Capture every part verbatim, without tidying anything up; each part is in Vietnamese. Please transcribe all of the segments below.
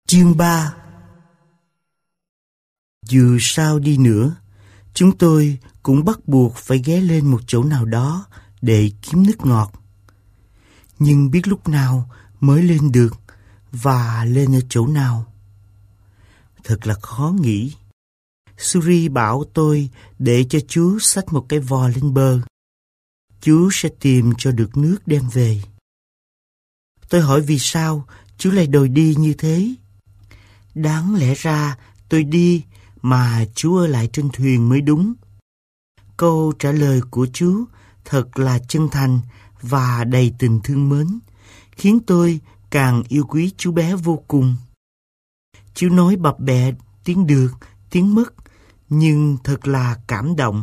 Chương ba. Dù sao đi nữa, chúng tôi cũng bắt buộc phải ghé lên một chỗ nào đó để kiếm nước ngọt. Nhưng biết lúc nào mới lên được và lên ở chỗ nào? Thật là khó nghĩ. Suri bảo tôi để cho chú xách một cái vò lên bờ. Chú sẽ tìm cho được nước đem về. Tôi hỏi vì sao chú lại đòi đi như thế? Đáng lẽ ra tôi đi mà chú ở lại trên thuyền mới đúng. Câu trả lời của chú thật là chân thành và đầy tình thương mến, khiến tôi càng yêu quý chú bé vô cùng. Chú nói bập bẹ tiếng được, tiếng mất, nhưng thật là cảm động.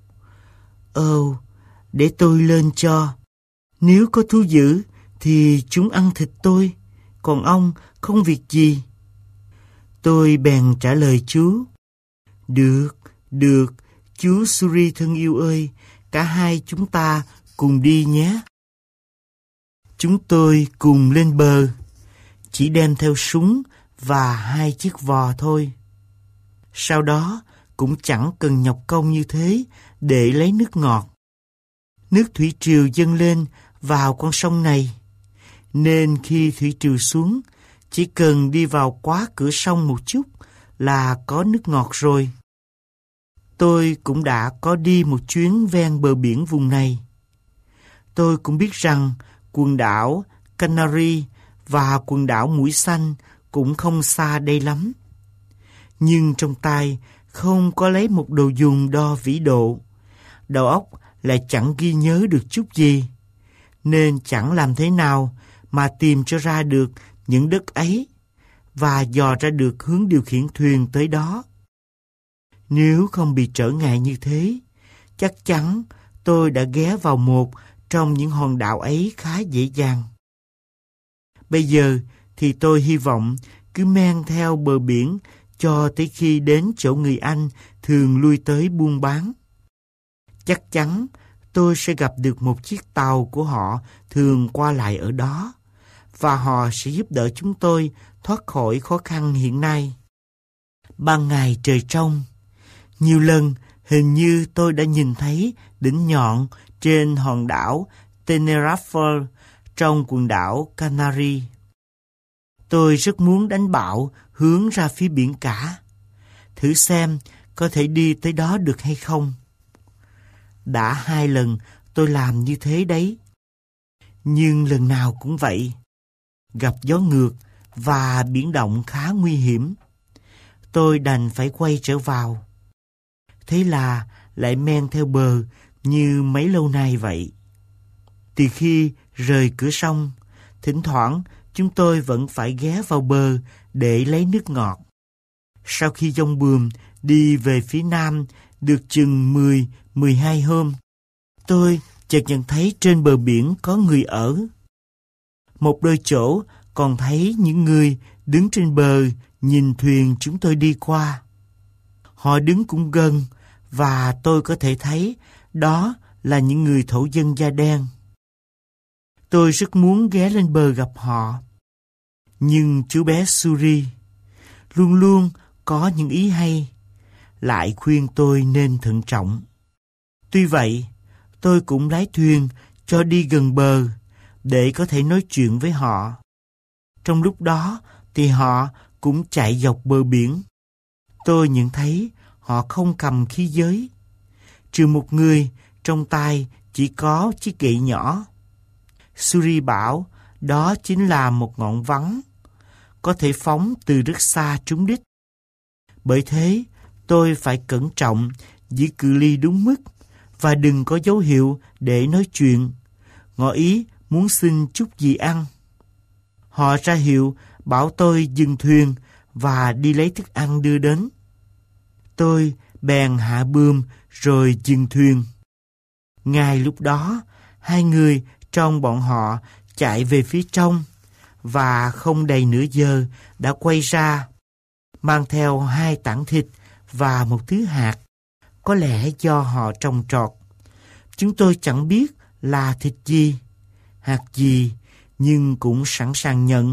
Ồ, để tôi lên cho. Nếu có thú dữ thì chúng ăn thịt tôi, còn ông không việc gì. Tôi bèn trả lời chú. Được, được, chú Suri thân yêu ơi, cả hai chúng ta cùng đi nhé. Chúng tôi cùng lên bờ, chỉ đem theo súng và hai chiếc vò thôi. Sau đó cũng chẳng cần nhọc công như thế để lấy nước ngọt. Nước thủy triều dâng lên vào con sông này, nên khi thủy triều xuống, chỉ cần đi vào quá cửa sông một chút là có nước ngọt rồi. Tôi cũng đã có đi một chuyến ven bờ biển vùng này. Tôi cũng biết rằng quần đảo Canary và quần đảo Mũi Xanh cũng không xa đây lắm. Nhưng trong tay không có lấy một đồ dùng đo vĩ độ. Đầu óc lại chẳng ghi nhớ được chút gì, nên chẳng làm thế nào mà tìm cho ra được những đất ấy và dò ra được hướng điều khiển thuyền tới đó. Nếu không bị trở ngại như thế, chắc chắn tôi đã ghé vào một trong những hòn đảo ấy khá dễ dàng. Bây giờ thì tôi hy vọng cứ men theo bờ biển cho tới khi đến chỗ người Anh thường lui tới buôn bán. Chắc chắn tôi sẽ gặp được một chiếc tàu của họ thường qua lại ở đó, và họ sẽ giúp đỡ chúng tôi thoát khỏi khó khăn hiện nay. Ban ngày trời trong, nhiều lần hình như tôi đã nhìn thấy đỉnh nhọn trên hòn đảo Tenerife trong quần đảo Canary. Tôi rất muốn đánh bạo hướng ra phía biển cả, thử xem có thể đi tới đó được hay không. Đã hai lần tôi làm như thế đấy, nhưng lần nào cũng vậy, gặp gió ngược và biển động khá nguy hiểm. Tôi đành phải quay trở vào. Thế là lại men theo bờ như mấy lâu nay vậy. Từ khi rời cửa sông, thỉnh thoảng chúng tôi vẫn phải ghé vào bờ để lấy nước ngọt. Sau khi giông bườm đi về phía nam được chừng mười mười hai hôm, tôi chợt nhận thấy trên bờ biển có người ở. Một đôi chỗ còn thấy những người đứng trên bờ nhìn thuyền chúng tôi đi qua. Họ đứng cũng gần, và tôi có thể thấy đó là những người thổ dân da đen. Tôi rất muốn ghé lên bờ gặp họ. Nhưng chú bé Suri luôn luôn có những ý hay, lại khuyên tôi nên thận trọng. Tuy vậy, tôi cũng lái thuyền cho đi gần bờ để có thể nói chuyện với họ. Trong lúc đó thì họ cũng chạy dọc bờ biển. Tôi nhận thấy họ không cầm khí giới, trừ một người trong tay chỉ có chiếc gậy nhỏ. Suri bảo đó chính là một ngọn vắng, có thể phóng từ rất xa trúng đích. Bởi thế, tôi phải cẩn trọng, giữ cự ly đúng mức và đừng có dấu hiệu để nói chuyện, ngỏ ý muốn xin chút gì ăn. Họ ra hiệu bảo tôi dừng thuyền và đi lấy thức ăn đưa đến. Tôi bèn hạ bươm rồi dừng thuyền. Ngay lúc đó, hai người trong bọn họ chạy về phía trong và không đầy nửa giờ đã quay ra, mang theo hai tảng thịt và một thứ hạt, có lẽ do họ trồng trọt. Chúng tôi chẳng biết là thịt gì, hạt gì, nhưng cũng sẵn sàng nhận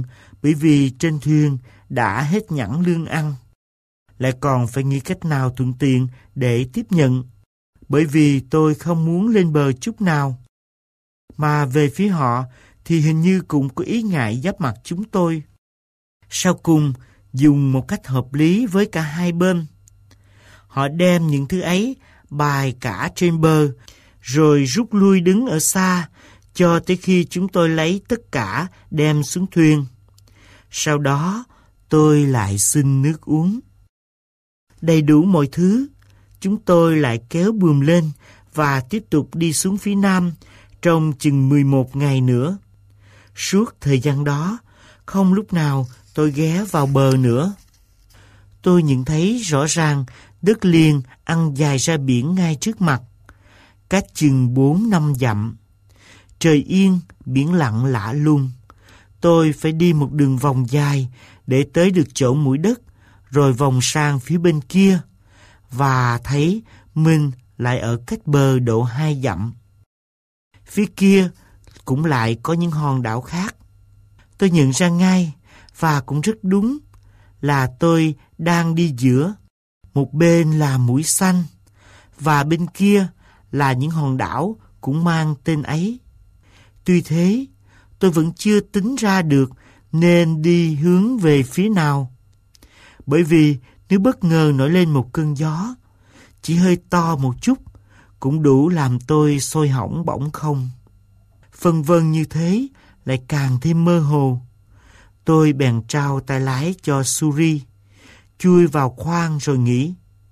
bởi vì trên thuyền đã hết nhẵn lương ăn. Lại còn phải nghĩ cách nào thuận tiện để tiếp nhận, bởi vì tôi không muốn lên bờ chút nào. Mà về phía họ thì hình như cũng có ý ngại giáp mặt chúng tôi. Sau cùng, dùng một cách hợp lý với cả hai bên, họ đem những thứ ấy bày cả trên bờ, rồi rút lui đứng ở xa, cho tới khi chúng tôi lấy tất cả đem xuống thuyền. Sau đó, tôi lại xin nước uống. Đầy đủ mọi thứ, chúng tôi lại kéo buồm lên và tiếp tục đi xuống phía nam trong chừng mười một ngày nữa. Suốt thời gian đó, không lúc nào tôi ghé vào bờ nữa. Tôi nhận thấy rõ ràng đất liền ăn dài ra biển ngay trước mặt, cách chừng bốn năm dặm. Trời yên, biển lặng lạ lùng. Tôi phải đi một đường vòng dài để tới được chỗ mũi đất, rồi vòng sang phía bên kia, và thấy mình lại ở cách bờ độ hai dặm. Phía kia cũng lại có những hòn đảo khác. Tôi nhận ra ngay, và cũng rất đúng, là tôi đang đi giữa. Một bên là mũi xanh, và bên kia là những hòn đảo cũng mang tên ấy. Tuy thế, tôi vẫn chưa tính ra được nên đi hướng về phía nào. Bởi vì nếu bất ngờ nổi lên một cơn gió, chỉ hơi to một chút, cũng đủ làm tôi sôi hỏng bỏng không. Phân vân như thế lại càng thêm mơ hồ. Tôi bèn trao tay lái cho Suri, chui vào khoang rồi nghỉ.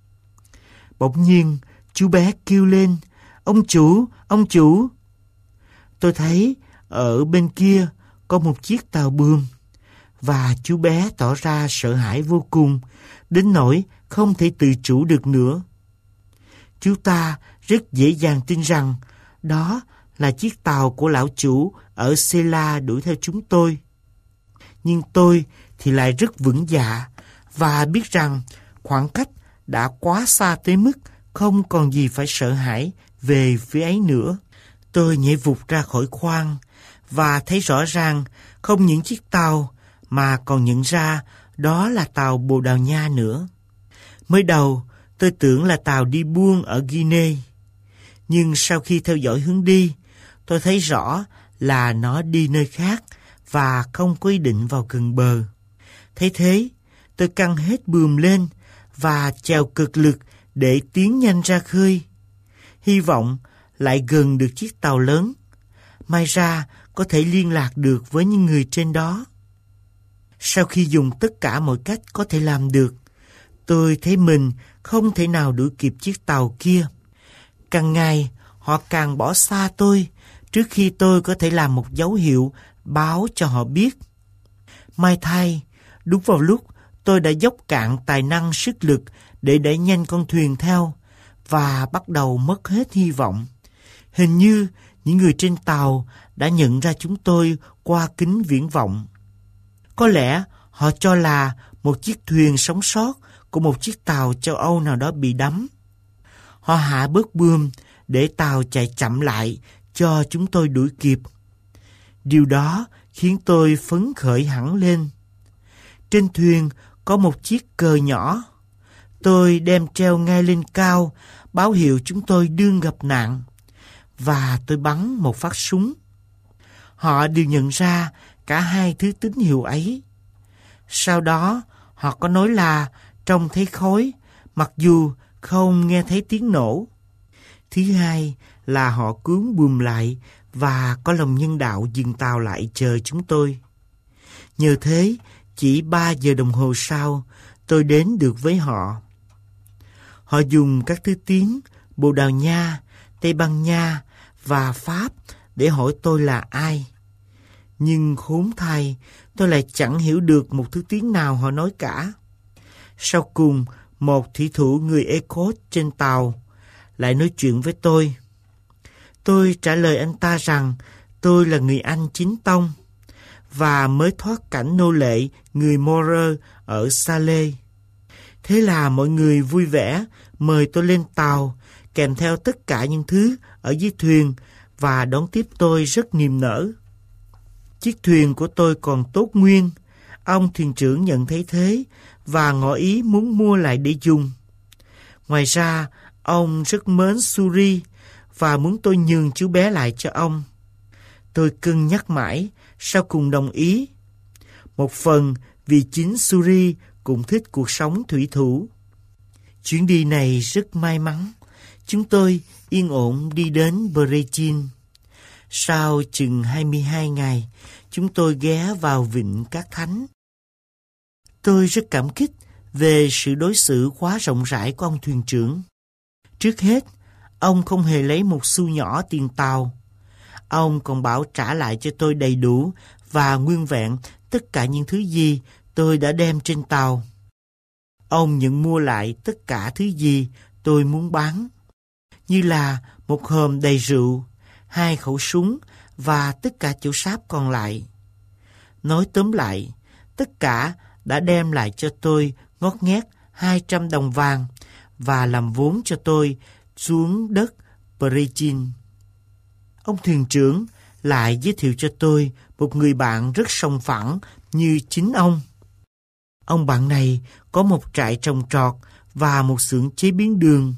Bỗng nhiên, chú bé kêu lên, "Ông chủ, ông chủ!" Tôi thấy ở bên kia có một chiếc tàu buồm, và chú bé tỏ ra sợ hãi vô cùng, đến nỗi không thể tự chủ được nữa. Chú ta rất dễ dàng tin rằng đó là chiếc tàu của lão chủ ở Sela đuổi theo chúng tôi. Nhưng tôi thì lại rất vững dạ và biết rằng khoảng cách đã quá xa tới mức không còn gì phải sợ hãi về phía ấy nữa. Tôi nhảy vụt ra khỏi khoang và thấy rõ ràng không những chiếc tàu mà còn nhận ra đó là tàu Bồ Đào Nha nữa. Mới đầu tôi tưởng là tàu đi buôn ở Guinea, nhưng sau khi theo dõi hướng đi, tôi thấy rõ là nó đi nơi khác và không có ý định vào gần bờ. Thấy thế, tôi căng hết buồm lên và chèo cực lực để tiến nhanh ra khơi. Hy vọng lại gần được chiếc tàu lớn, may ra có thể liên lạc được với những người trên đó. Sau khi dùng tất cả mọi cách có thể làm được, tôi thấy mình không thể nào đuổi kịp chiếc tàu kia. Càng ngày, họ càng bỏ xa tôi trước khi tôi có thể làm một dấu hiệu báo cho họ biết. May thay, đúng vào lúc tôi đã dốc cạn tài năng sức lực để đẩy nhanh con thuyền theo và bắt đầu mất hết hy vọng. Hình như những người trên tàu đã nhận ra chúng tôi qua kính viễn vọng. Có lẽ họ cho là một chiếc thuyền sống sót của một chiếc tàu châu Âu nào đó bị đắm. Họ hạ bớt buồm để tàu chạy chậm lại cho chúng tôi đuổi kịp. Điều đó khiến tôi phấn khởi hẳn lên. Trên thuyền có một chiếc cờ nhỏ. Tôi đem treo ngay lên cao, báo hiệu chúng tôi đương gặp nạn, và tôi bắn một phát súng. Họ đều nhận ra cả hai thứ tín hiệu ấy. Sau đó, họ có nói là trông thấy khói, mặc dù không nghe thấy tiếng nổ. Thứ hai là họ cuốn buồm lại và có lòng nhân đạo dừng tàu lại chờ chúng tôi. Nhờ thế, chỉ ba giờ đồng hồ sau, tôi đến được với họ. Họ dùng các thứ tiếng Bồ Đào Nha, Tây Ban Nha và Pháp để hỏi tôi là ai. Nhưng khốn thay, tôi lại chẳng hiểu được một thứ tiếng nào họ nói cả. Sau cùng, một thủy thủ người Ecot trên tàu lại nói chuyện với tôi. Tôi trả lời anh ta rằng tôi là người Anh chính tông và mới thoát cảnh nô lệ người Morer ở Salé. Thế là mọi người vui vẻ mời tôi lên tàu kèm theo tất cả những thứ ở dưới thuyền và đón tiếp tôi rất niềm nở. Chiếc thuyền của tôi còn tốt nguyên, Ông thuyền trưởng nhận thấy thế và ngỏ ý muốn mua lại để dùng. Ngoài ra, ông rất mến Suri và muốn tôi nhường chú bé lại cho ông. Tôi cân nhắc mãi, sau cùng đồng ý. Một phần vì chính Suri cũng thích cuộc sống thủy thủ. Chuyến đi này rất may mắn. Chúng tôi yên ổn đi đến Bregin. Sau chừng hai mươi hai ngày, chúng tôi ghé vào vịnh Cát Thánh. Tôi rất cảm kích về sự đối xử quá rộng rãi của ông thuyền trưởng. Trước hết, ông không hề lấy một xu nhỏ tiền tàu. Ông còn bảo trả lại cho tôi đầy đủ và nguyên vẹn tất cả những thứ gì tôi đã đem trên tàu. Ông nhận mua lại tất cả thứ gì tôi muốn bán, như là một hòm đầy rượu, hai khẩu súng và tất cả chỗ sáp còn lại. Nói tóm lại, tất cả đã đem lại cho tôi ngót nghét hai trăm đồng vàng và làm vốn cho tôi xuống đất Bregin. Ông thuyền trưởng lại giới thiệu cho tôi một người bạn rất sòng phẳng như chính ông. Ông bạn này có một trại trồng trọt và một xưởng chế biến đường.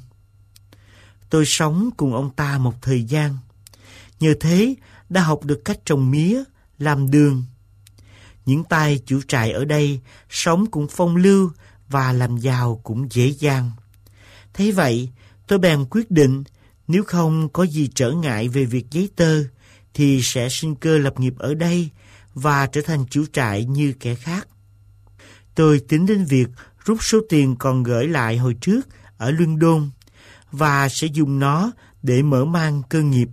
Tôi sống cùng ông ta một thời gian. Nhờ thế đã học được cách trồng mía, làm đường. Những tay chủ trại ở đây sống cũng phong lưu và làm giàu cũng dễ dàng. Thế vậy, tôi bèn quyết định nếu không có gì trở ngại về việc giấy tờ thì sẽ sinh cơ lập nghiệp ở đây và trở thành chủ trại như kẻ khác. Tôi tính đến việc rút số tiền còn gửi lại hồi trước ở London và sẽ dùng nó để mở mang cơ nghiệp.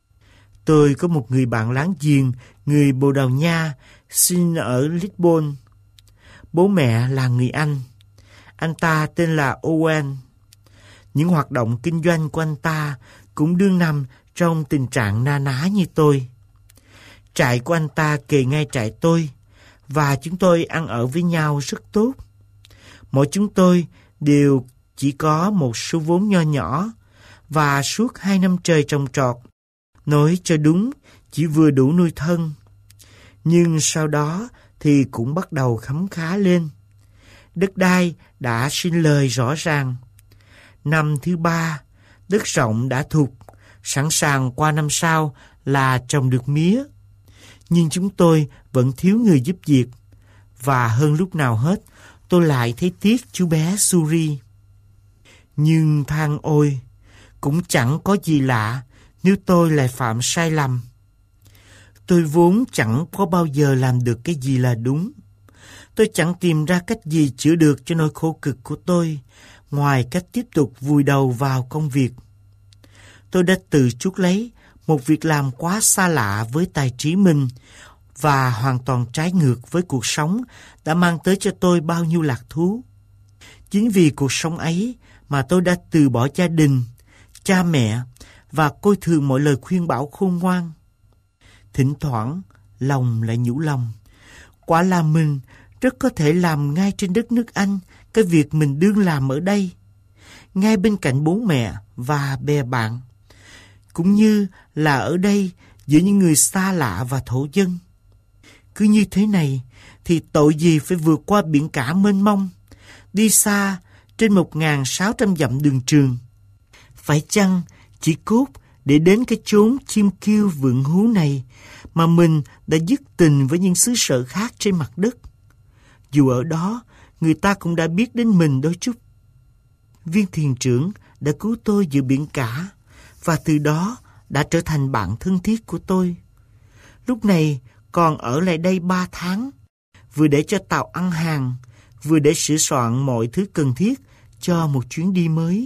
Tôi có một người bạn láng giềng, người Bồ Đào Nha, sinh ở Lisbon. Bố mẹ là người Anh. Anh ta tên là Owen. Những hoạt động kinh doanh của anh ta cũng đương nằm trong tình trạng na ná như tôi. Trại của anh ta kề ngay trại tôi, và chúng tôi ăn ở với nhau rất tốt. Mỗi chúng tôi đều chỉ có một số vốn nho nhỏ, và suốt hai năm trời trồng trọt, nói cho đúng chỉ vừa đủ nuôi thân. Nhưng sau đó thì cũng bắt đầu khấm khá lên. Đất đai đã sinh lời rõ ràng. Năm thứ ba, đất rộng đã thục, sẵn sàng qua năm sau là trồng được mía. Nhưng chúng tôi vẫn thiếu người giúp việc. Và hơn lúc nào hết, tôi lại thấy tiếc chú bé Suri. Nhưng than ôi, cũng chẳng có gì lạ nếu tôi lại phạm sai lầm. Tôi vốn chẳng có bao giờ làm được cái gì là đúng. Tôi chẳng tìm ra cách gì chữa được cho nỗi khổ cực của tôi, ngoài cách tiếp tục vùi đầu vào công việc. Tôi đã tự chuốc lấy một việc làm quá xa lạ với tài trí mình và hoàn toàn trái ngược với cuộc sống đã mang tới cho tôi bao nhiêu lạc thú. Chính vì cuộc sống ấy mà tôi đã từ bỏ gia đình, cha mẹ và coi thường mọi lời khuyên bảo khôn ngoan. Thỉnh thoảng, lòng lại nhủ lòng. Quả là mình rất có thể làm ngay trên đất nước Anh cái việc mình đương làm ở đây, ngay bên cạnh bố mẹ và bè bạn, cũng như là ở đây giữa những người xa lạ và thổ dân. Cứ như thế này thì tội gì phải vượt qua biển cả mênh mông, đi xa trên một nghìn sáu trăm dặm đường trường. Phải chăng chỉ cốt để đến cái chốn chim kêu vượng hú này mà mình đã dứt tình với những xứ sở khác trên mặt đất? Dù ở đó, người ta cũng đã biết đến mình đôi chút. Viên thuyền trưởng đã cứu tôi giữa biển cả, và từ đó đã trở thành bạn thân thiết của tôi. Lúc này còn ở lại đây ba tháng, vừa để cho tàu ăn hàng, vừa để sửa soạn mọi thứ cần thiết cho một chuyến đi mới.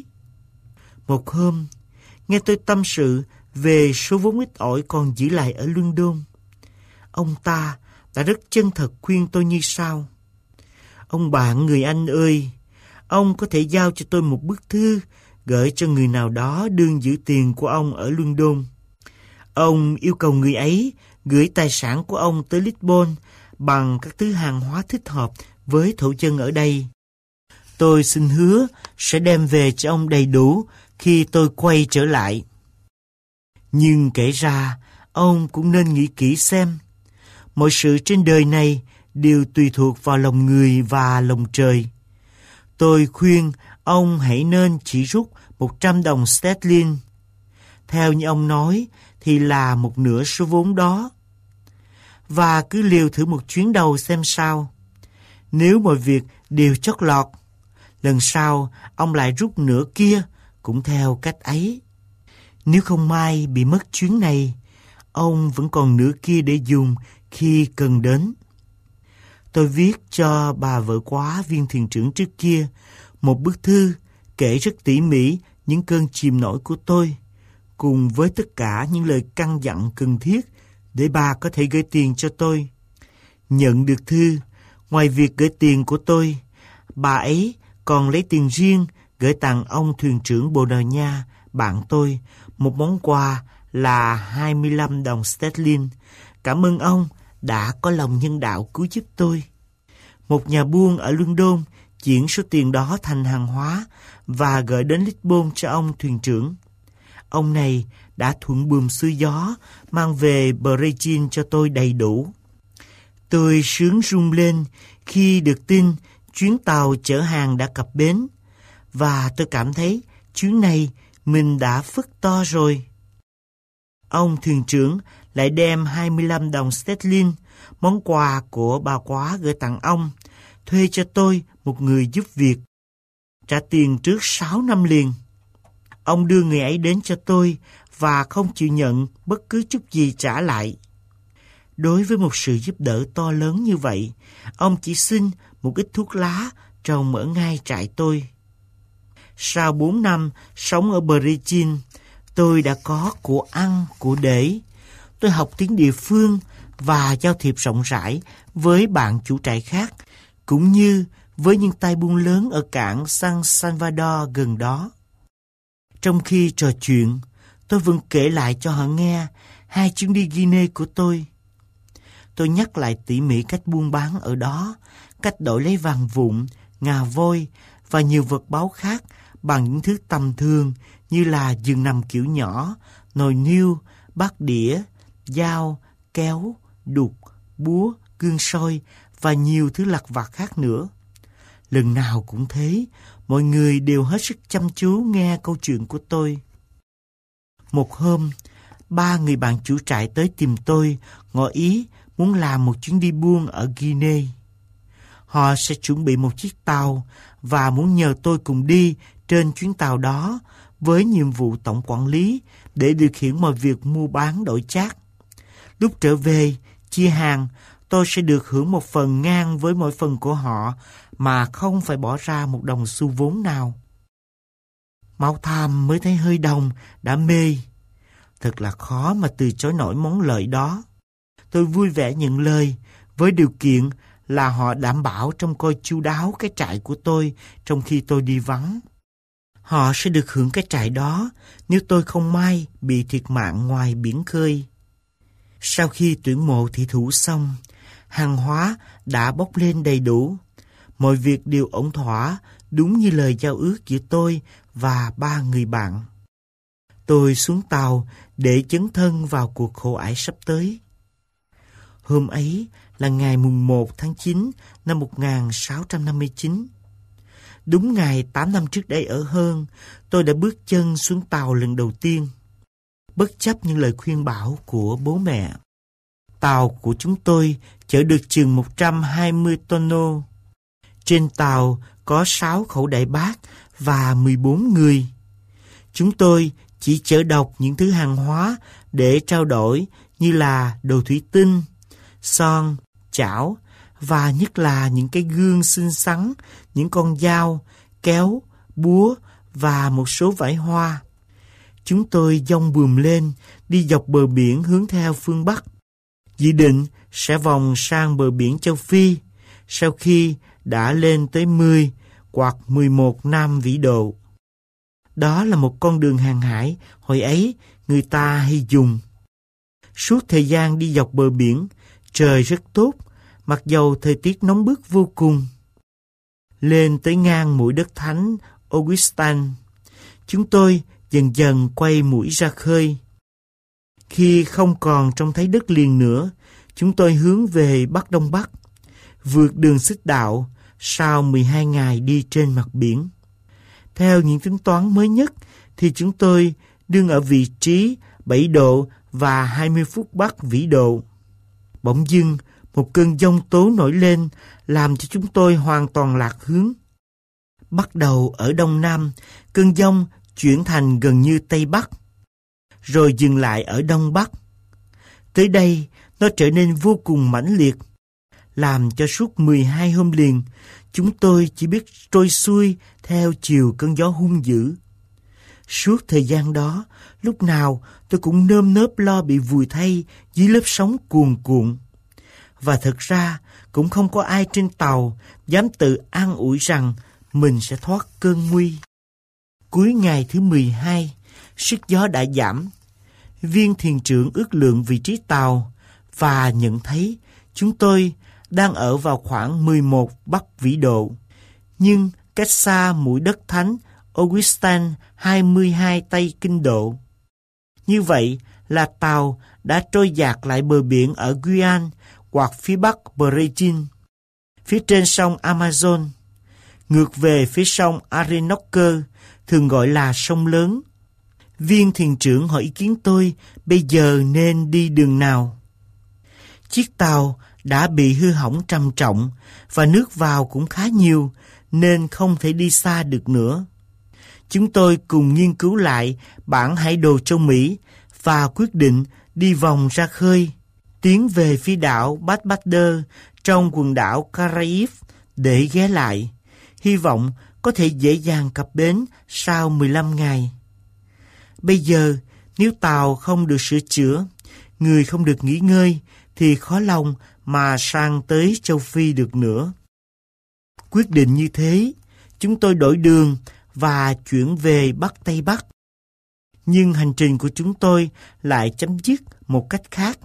Một hôm, nghe tôi tâm sự về số vốn ít ỏi còn giữ lại ở London, ông ta đã rất chân thật khuyên tôi như sau: Ông bạn người Anh ơi, ông có thể giao cho tôi một bức thư gửi cho người nào đó đương giữ tiền của ông ở London. Ông yêu cầu người ấy gửi tài sản của ông tới Lisbon bằng các thứ hàng hóa thích hợp với thổ dân ở đây. Tôi xin hứa sẽ đem về cho ông đầy đủ khi tôi quay trở lại. Nhưng kể ra, ông cũng nên nghĩ kỹ xem. Mọi sự trên đời này đều tùy thuộc vào lòng người và lòng trời. Tôi khuyên ông hãy nên chỉ rút một trăm đồng sterling. Theo như ông nói thì là một nửa số vốn đó. Và cứ liều thử một chuyến đầu xem sao. Nếu mọi việc đều chót lọt, lần sau ông lại rút nửa kia cũng theo cách ấy. Nếu không may bị mất chuyến này, ông vẫn còn nửa kia để dùng khi cần đến. Tôi viết cho bà vợ quá viên thuyền trưởng trước kia một bức thư kể rất tỉ mỉ những cơn chìm nổi của tôi, cùng với tất cả những lời căn dặn cần thiết để bà có thể gửi tiền cho tôi. Nhận được thư, ngoài việc gửi tiền của tôi, bà ấy còn lấy tiền riêng gửi tặng ông thuyền trưởng Bồ Đào Nha, bạn tôi, một món quà là hai mươi lăm đồng sterling. Cảm ơn ông đã có lòng nhân đạo cứu giúp tôi. Một nhà buôn ở London chuyển số tiền đó thành hàng hóa và gửi đến Lisbon cho ông thuyền trưởng. Ông này đã thuận buồm xuôi gió mang về Brazil cho tôi đầy đủ. Tôi sướng rung lên khi được tin chuyến tàu chở hàng đã cập bến, và tôi cảm thấy chuyến này mình đã phước to rồi. Ông thuyền trưởng lại đem hai mươi lăm đồng sterling, món quà của bà quá gửi tặng ông, thuê cho tôi một người giúp việc, trả tiền trước sáu năm liền. Ông đưa người ấy đến cho tôi và không chịu nhận bất cứ chút gì trả lại. Đối với một sự giúp đỡ to lớn như vậy, ông chỉ xin một ít thuốc lá trồng ở ngay trại tôi. Sau bốn năm sống ở Brazil, tôi đã có của ăn, của để. Tôi học tiếng địa phương và giao thiệp rộng rãi với bạn chủ trại khác, cũng như với những tay buôn lớn ở cảng San Salvador gần đó. Trong khi trò chuyện, tôi vẫn kể lại cho họ nghe hai chuyến đi Guinea của tôi. Tôi nhắc lại tỉ mỉ cách buôn bán ở đó, cách đổi lấy vàng vụn, ngà voi và nhiều vật báu khác bằng những thứ tầm thường như là giường nằm kiểu nhỏ, nồi niêu, bát đĩa, dao, kéo, đục, búa, gương soi và nhiều thứ lặt vặt khác nữa. Lần nào cũng thế, mọi người đều hết sức chăm chú nghe câu chuyện của tôi. Một hôm, ba người bạn chủ trại tới tìm tôi, ngỏ ý muốn làm một chuyến đi buôn ở Guinea. Họ sẽ chuẩn bị một chiếc tàu và muốn nhờ tôi cùng đi trên chuyến tàu đó với nhiệm vụ tổng quản lý để điều khiển mọi việc mua bán đổi chác. Lúc trở về, chia hàng, tôi sẽ được hưởng một phần ngang với mỗi phần của họ mà không phải bỏ ra một đồng xu vốn nào. Máu tham mới thấy hơi đồng, đã mê. Thật là khó mà từ chối nổi món lợi đó. Tôi vui vẻ nhận lời, với điều kiện là họ đảm bảo trông coi chu đáo cái trại của tôi trong khi tôi đi vắng. Họ sẽ được hưởng cái trại đó nếu tôi không may bị thiệt mạng ngoài biển khơi. Sau khi tuyển mộ thị thủ xong, hàng hóa đã bốc lên đầy đủ. Mọi việc đều ổn thỏa, đúng như lời giao ước giữa tôi và ba người bạn. Tôi xuống tàu để dấn thân vào cuộc khổ ải sắp tới. Hôm ấy là ngày mùng một tháng chín năm một nghìn sáu trăm năm mươi chín. Đúng ngày tám năm trước đây ở Hơn, tôi đã bước chân xuống tàu lần đầu tiên. Bất chấp những lời khuyên bảo của bố mẹ, tàu của chúng tôi chở được chừng một trăm hai mươi tonneau. Trên tàu có sáu khẩu đại bác và mười bốn người. Chúng tôi chỉ chở độc những thứ hàng hóa để trao đổi như là đồ thủy tinh, son, chảo và nhất là những cái gương xinh xắn, những con dao, kéo, búa và một số vải hoa. Chúng tôi dong buồm lên, đi dọc bờ biển hướng theo phương Bắc. Dự định sẽ vòng sang bờ biển châu Phi sau khi đã lên tới mười hoặc mười một năm vĩ độ. Đó là một con đường hàng hải hồi ấy người ta hay dùng. Suốt thời gian đi dọc bờ biển, trời rất tốt, mặc dầu thời tiết nóng bức vô cùng. Lên tới ngang mũi đất thánh Augustin, chúng tôi dần dần quay mũi ra khơi. Khi không còn trông thấy đất liền nữa, chúng tôi hướng về Bắc Đông Bắc. vượt đường xích đạo sau mười hai ngày đi trên mặt biển. Theo những tính toán mới nhất thì chúng tôi đương ở vị trí bảy độ và hai mươi phút bắc vĩ độ. Bỗng dưng, một cơn giông tố nổi lên làm cho chúng tôi hoàn toàn lạc hướng. Bắt đầu ở đông nam, cơn giông chuyển thành gần như tây bắc, rồi dừng lại ở đông bắc. Tới đây, nó trở nên vô cùng mãnh liệt, làm cho suốt mười hai hôm liền, chúng tôi chỉ biết trôi xuôi theo chiều cơn gió hung dữ. Suốt thời gian đó, lúc nào tôi cũng nơm nớp lo bị vùi thay dưới lớp sóng cuồn cuộn. Và thật ra, cũng không có ai trên tàu dám tự an ủi rằng mình sẽ thoát cơn nguy. Cuối ngày thứ mười hai, sức gió đã giảm. Viên thuyền trưởng ước lượng vị trí tàu và nhận thấy chúng tôi đang ở vào khoảng mười một bắc vĩ độ, nhưng cách xa mũi đất thánh Augustin hai mươi hai tây kinh độ. Như vậy là tàu đã trôi dạt lại bờ biển ở Guyane hoặc phía bắc Brazil, phía trên sông Amazon, ngược về phía sông Orinoco, thường gọi là sông lớn. Viên thuyền trưởng hỏi ý kiến tôi bây giờ nên đi đường nào. Chiếc tàu đã bị hư hỏng trầm trọng và nước vào cũng khá nhiều nên không thể đi xa được nữa. Chúng tôi cùng nghiên cứu lại bản hải đồ châu Mỹ và quyết định đi vòng ra khơi, tiến về phía đảo Barbados trong quần đảo Caraïbes để ghé lại, hy vọng có thể dễ dàng cập bến sau mười lăm ngày. Bây giờ, nếu tàu không được sửa chữa, người không được nghỉ ngơi, thì khó lòng mà sang tới châu Phi được nữa. Quyết định như thế, chúng tôi đổi đường và chuyển về Bắc Tây Bắc. Nhưng hành trình của chúng tôi lại chấm dứt một cách khác.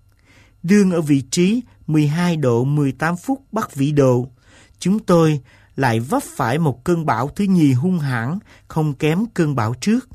Đương ở vị trí mười hai độ mười tám phút bắc vĩ độ, chúng tôi lại vấp phải một cơn bão thứ nhì hung hãn không kém cơn bão trước.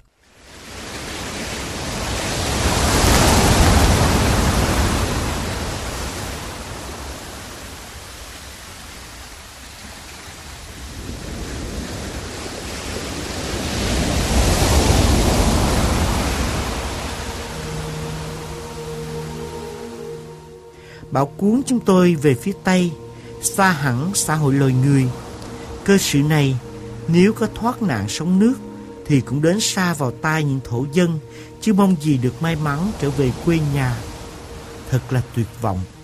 Bão cuốn chúng tôi về phía Tây, xa hẳn xã hội loài người. Cơ sự này, nếu có thoát nạn sống nước, thì cũng đến xa vào tai những thổ dân, chứ mong gì được may mắn trở về quê nhà. Thật là tuyệt vọng.